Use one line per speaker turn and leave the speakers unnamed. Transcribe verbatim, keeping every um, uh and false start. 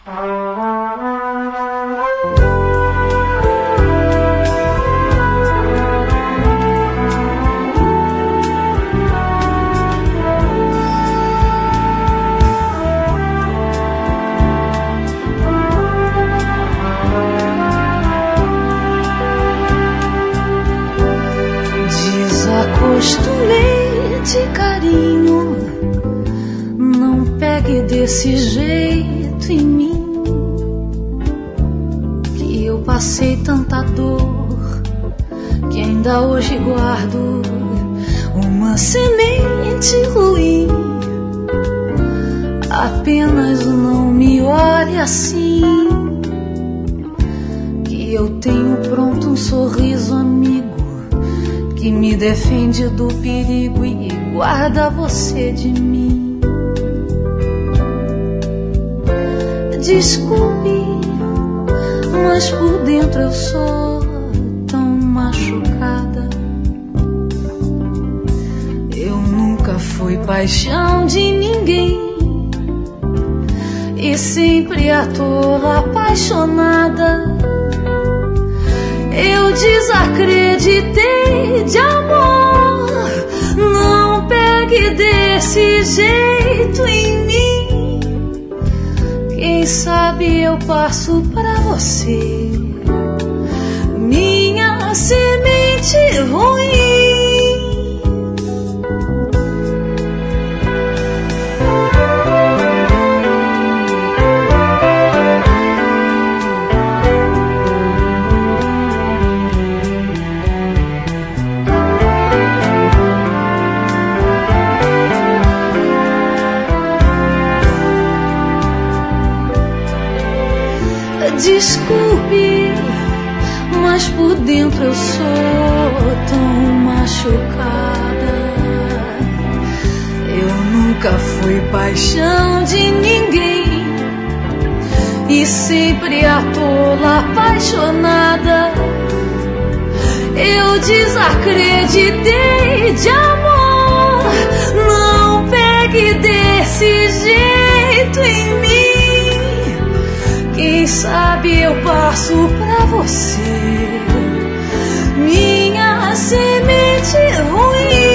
Desacostumei de carinho, não pegue desse jeito em mim, que eu passei tanta dor, que ainda hoje guardo uma semente ruim. Apenas não me olhe assim, que eu tenho pronto um sorriso amigo que me defende do perigo e guarda você de mim. Desculpe, mas por dentro eu sou tão machucada. Eu nunca fui paixão de ninguém e sempre à toa apaixonada. Eu desacreditei de amor, não pegue desse jeito em mim. Quem sabe eu passo pra você minha semente ruim. Desculpe, mas por dentro eu sou tão machucada. Eu nunca fui paixão de ninguém e sempre à toa apaixonada. Eu desacreditei de amor, não pegue desse jeito em mim. Quem sabe eu passo pra você minha semente ruim.